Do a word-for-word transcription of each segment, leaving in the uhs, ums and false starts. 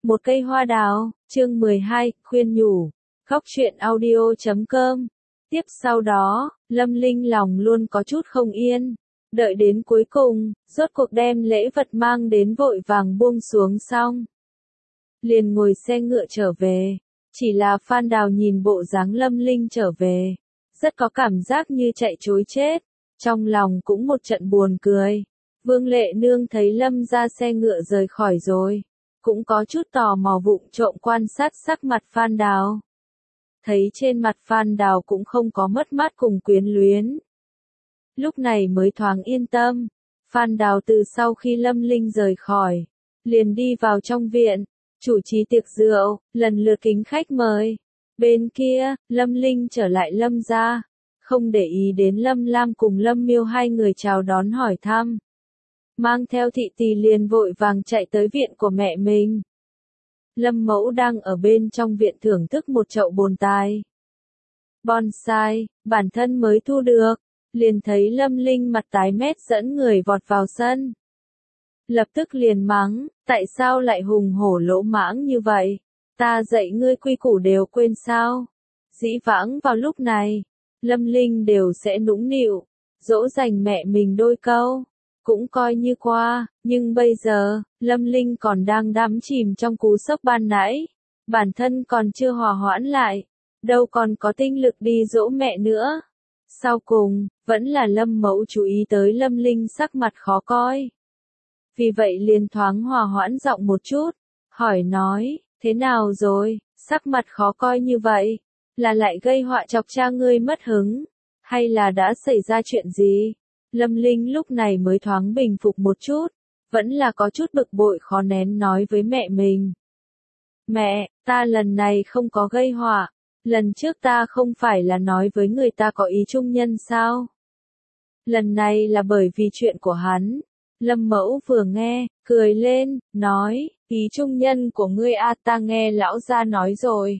Một cây hoa đào, chương mười hai, khuyên nhủ. Góc truyện audio chấm com. Tiếp sau đó, Lâm Linh lòng luôn có chút không yên. Đợi đến cuối cùng, rốt cuộc đem lễ vật mang đến vội vàng buông xuống xong. Liền ngồi xe ngựa trở về. Chỉ là Phan Đào nhìn bộ dáng Lâm Linh trở về. Rất có cảm giác như chạy trối chết. Trong lòng cũng một trận buồn cười. Vương Lệ Nương thấy Lâm ra xe ngựa rời khỏi rồi. Cũng có chút tò mò vụng trộm quan sát sắc mặt Phan Đào. Thấy trên mặt Phan Đào cũng không có mất mát cùng quyến luyến. Lúc này mới thoáng yên tâm. Phan Đào từ sau khi Lâm Linh rời khỏi, liền đi vào trong viện, chủ trì tiệc rượu, lần lượt kính khách mời. Bên kia, Lâm Linh trở lại Lâm gia, không để ý đến Lâm Lam cùng Lâm Miêu hai người chào đón hỏi thăm. Mang theo thị tỳ liền vội vàng chạy tới viện của mẹ mình. Lâm Mẫu đang ở bên trong viện thưởng thức một chậu bồn tài bonsai, bản thân mới thu được, liền thấy Lâm Linh mặt tái mét dẫn người vọt vào sân. Lập tức liền mắng, tại sao lại hùng hổ lỗ mãng như vậy? Ta dạy ngươi quy củ đều quên sao? Dĩ vãng vào lúc này, Lâm Linh đều sẽ nũng nịu, dỗ dành mẹ mình đôi câu. Cũng coi như qua, nhưng bây giờ, Lâm Linh còn đang đắm chìm trong cú sốc ban nãy. Bản thân còn chưa hòa hoãn lại, đâu còn có tinh lực đi dỗ mẹ nữa. Sau cùng, vẫn là Lâm Mẫu chú ý tới Lâm Linh sắc mặt khó coi. Vì vậy liền thoáng hòa hoãn giọng một chút, hỏi nói, thế nào rồi, sắc mặt khó coi như vậy, là lại gây họa chọc cha ngươi mất hứng, hay là đã xảy ra chuyện gì? Lâm Linh lúc này mới thoáng bình phục một chút, vẫn là có chút bực bội khó nén nói với mẹ mình. Mẹ, ta lần này không có gây họa, lần trước ta không phải là nói với người ta có ý trung nhân sao? Lần này là bởi vì chuyện của hắn. Lâm Mẫu vừa nghe, cười lên, nói, ý trung nhân của ngươi a ta nghe lão gia nói rồi.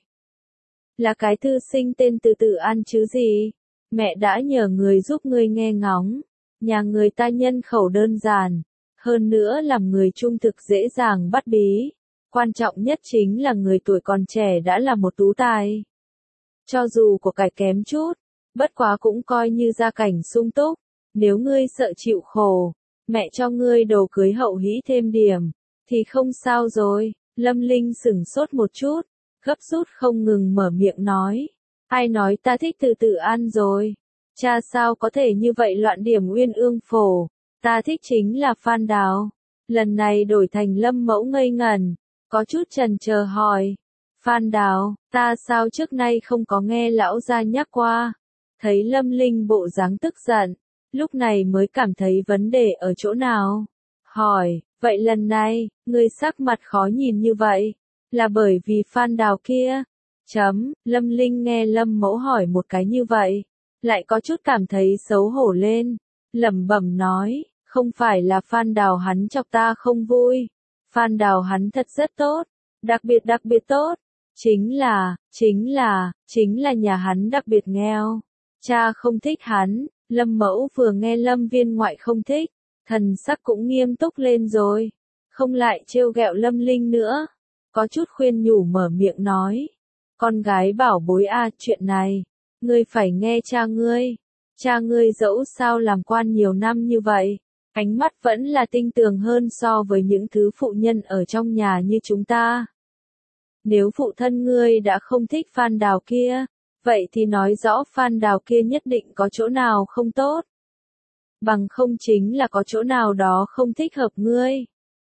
Là cái thư sinh tên Từ Tự An chứ gì? Mẹ đã nhờ người giúp ngươi nghe ngóng. Nhà người ta nhân khẩu đơn giản, hơn nữa làm người trung thực dễ dàng bắt bí. Quan trọng nhất chính là người tuổi còn trẻ đã là một tú tài. Cho dù của cải kém chút, bất quá cũng coi như gia cảnh sung túc. Nếu ngươi sợ chịu khổ, mẹ cho ngươi đồ cưới hậu hĩ thêm điểm, thì không sao rồi. Lâm Linh sửng sốt một chút, gấp rút không ngừng mở miệng nói. Ai nói ta thích Từ Tự An rồi? Cha sao có thể như vậy loạn điểm Uyên Ương Phổ, ta thích chính là Phan Đào. Lần này đổi thành Lâm Mẫu ngây ngẩn, có chút chần chờ hỏi. Phan Đào, ta sao trước nay không có nghe lão gia nhắc qua? Thấy Lâm Linh bộ dáng tức giận, lúc này mới cảm thấy vấn đề ở chỗ nào. Hỏi, vậy lần này, ngươi sắc mặt khó nhìn như vậy, là bởi vì Phan Đào kia? Chấm, Lâm Linh nghe Lâm Mẫu hỏi một cái như vậy, lại có chút cảm thấy xấu hổ lên, lẩm bẩm nói, không phải là Phan Đào hắn chọc ta không vui, Phan Đào hắn thật rất tốt, đặc biệt đặc biệt tốt, chính là, chính là, chính là nhà hắn đặc biệt nghèo, cha không thích hắn. Lâm Mẫu vừa nghe Lâm Viên ngoại không thích, thần sắc cũng nghiêm túc lên rồi, không lại trêu ghẹo Lâm Linh nữa, có chút khuyên nhủ mở miệng nói, con gái bảo bối a, chuyện này ngươi phải nghe cha ngươi. Cha ngươi dẫu sao làm quan nhiều năm như vậy, ánh mắt vẫn là tinh tường hơn so với những thứ phụ nhân ở trong nhà như chúng ta. Nếu phụ thân ngươi đã không thích Phan Đào kia, vậy thì nói rõ Phan Đào kia nhất định có chỗ nào không tốt. Bằng không chính là có chỗ nào đó không thích hợp ngươi.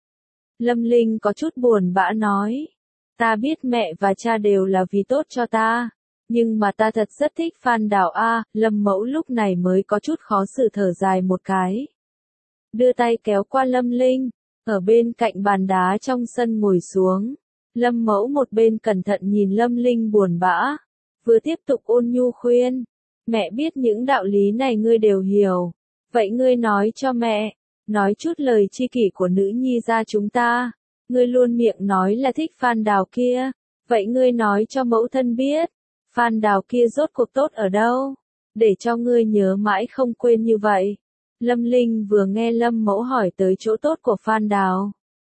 Lâm Linh có chút buồn bã nói, ta biết mẹ và cha đều là vì tốt cho ta. Nhưng mà ta thật rất thích Phan Đào a. Lâm Mẫu lúc này mới có chút khó xử thở dài một cái. Đưa tay kéo qua Lâm Linh, ở bên cạnh bàn đá trong sân ngồi xuống. Lâm Mẫu một bên cẩn thận nhìn Lâm Linh buồn bã, vừa tiếp tục ôn nhu khuyên. Mẹ biết những đạo lý này ngươi đều hiểu. Vậy ngươi nói cho mẹ, nói chút lời chi kỷ của nữ nhi ra chúng ta. Ngươi luôn miệng nói là thích Phan Đào kia. Vậy ngươi nói cho mẫu thân biết. Phan Đào kia rốt cuộc tốt ở đâu, để cho ngươi nhớ mãi không quên như vậy. Lâm Linh vừa nghe Lâm Mẫu hỏi tới chỗ tốt của Phan Đào,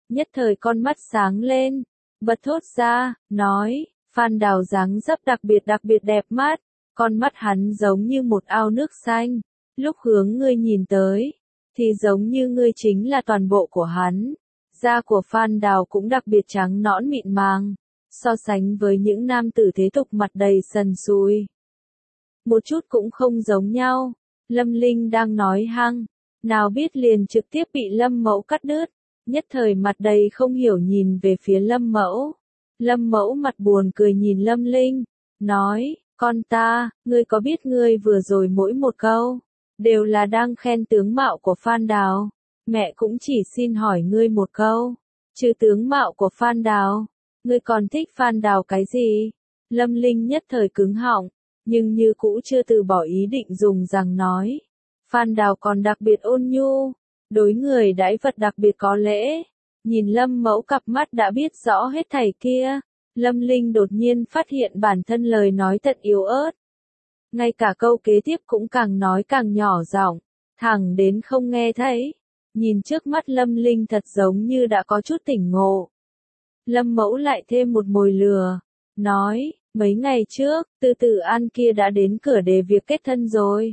nhất thời con mắt sáng lên, bật thốt ra, nói, Phan Đào dáng dấp đặc biệt đặc biệt đẹp mắt, con mắt hắn giống như một ao nước xanh, lúc hướng ngươi nhìn tới, thì giống như ngươi chính là toàn bộ của hắn. Da của Phan Đào cũng đặc biệt trắng nõn mịn màng, so sánh với những nam tử thế tục mặt đầy sần sùi. Một chút cũng không giống nhau, Lâm Linh đang nói hăng, nào biết liền trực tiếp bị Lâm Mẫu cắt đứt, nhất thời mặt đầy không hiểu nhìn về phía Lâm Mẫu. Lâm Mẫu mặt buồn cười nhìn Lâm Linh, nói, con ta, ngươi có biết ngươi vừa rồi mỗi một câu, đều là đang khen tướng mạo của Phan Đào. Mẹ cũng chỉ xin hỏi ngươi một câu, trừ tướng mạo của Phan Đào, ngươi còn thích Phan Đào cái gì? Lâm Linh nhất thời cứng họng, nhưng như cũ chưa từ bỏ ý định dùng rằng nói. Phan Đào còn đặc biệt ôn nhu, đối người đãi vật đặc biệt có lễ. Nhìn Lâm Mẫu cặp mắt đã biết rõ hết thảy kia, Lâm Linh đột nhiên phát hiện bản thân lời nói thật yếu ớt. Ngay cả câu kế tiếp cũng càng nói càng nhỏ giọng, thẳng đến không nghe thấy. Nhìn trước mắt Lâm Linh thật giống như đã có chút tỉnh ngộ. Lâm Mẫu lại thêm một mồi lừa, nói, mấy ngày trước, Từ Tử An kia đã đến cửa đề việc kết thân rồi.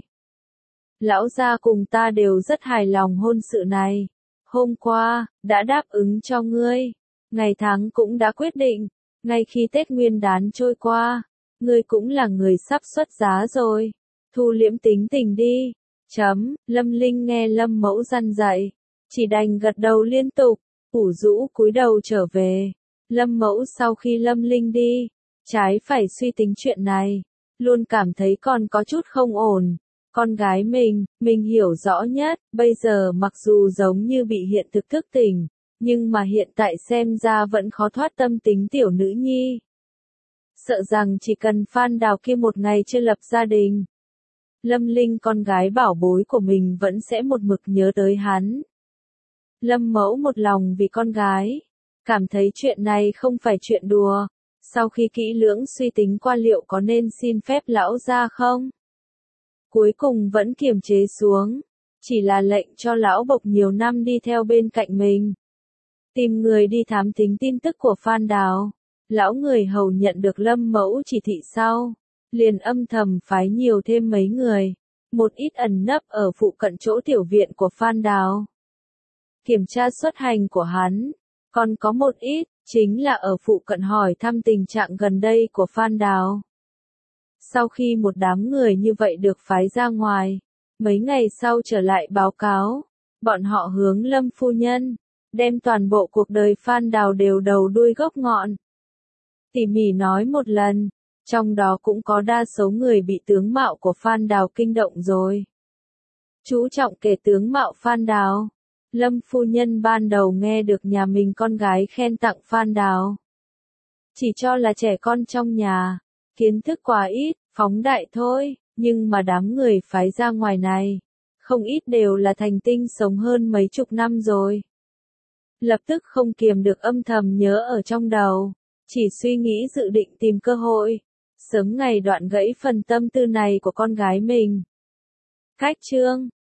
Lão gia cùng ta đều rất hài lòng hôn sự này. Hôm qua, đã đáp ứng cho ngươi. Ngày tháng cũng đã quyết định. Ngay khi Tết Nguyên Đán trôi qua, ngươi cũng là người sắp xuất giá rồi. Thu liễm tính tình đi. Chấm, Lâm Linh nghe Lâm Mẫu răn dạy, chỉ đành gật đầu liên tục, ủ rũ cúi đầu trở về. Lâm Mẫu sau khi Lâm Linh đi, trái phải suy tính chuyện này, luôn cảm thấy còn có chút không ổn. Con gái mình, mình hiểu rõ nhất, bây giờ mặc dù giống như bị hiện thực thức tỉnh, nhưng mà hiện tại xem ra vẫn khó thoát tâm tính tiểu nữ nhi. Sợ rằng chỉ cần Phan Đào kia một ngày chưa lập gia đình, Lâm Linh con gái bảo bối của mình vẫn sẽ một mực nhớ tới hắn. Lâm Mẫu một lòng vì con gái, cảm thấy chuyện này không phải chuyện đùa, sau khi kỹ lưỡng suy tính qua liệu có nên xin phép lão gia không? Cuối cùng vẫn kiềm chế xuống, chỉ là lệnh cho lão Bộc nhiều năm đi theo bên cạnh mình. Tìm người đi thám thính tin tức của Phan Đào. Lão người hầu nhận được Lâm Mẫu chỉ thị sau, liền âm thầm phái nhiều thêm mấy người, một ít ẩn nấp ở phụ cận chỗ tiểu viện của Phan Đào. Kiểm tra xuất hành của hắn, còn có một ít, chính là ở phụ cận hỏi thăm tình trạng gần đây của Phan Đào. Sau khi một đám người như vậy được phái ra ngoài, mấy ngày sau trở lại báo cáo, bọn họ hướng Lâm phu nhân, đem toàn bộ cuộc đời Phan Đào đều đầu đuôi gốc ngọn. Tỉ mỉ nói một lần, trong đó cũng có đa số người bị tướng mạo của Phan Đào kinh động rồi. Chú trọng kể tướng mạo Phan Đào, Lâm phu nhân ban đầu nghe được nhà mình con gái khen tặng Phan Đào. Chỉ cho là trẻ con trong nhà, kiến thức quá ít, phóng đại thôi, nhưng mà đám người phái ra ngoài này, không ít đều là thành tinh sống hơn mấy chục năm rồi. Lập tức không kiềm được âm thầm nhớ ở trong đầu, chỉ suy nghĩ dự định tìm cơ hội, sớm ngày đoạn gãy phần tâm tư này của con gái mình. Cách chương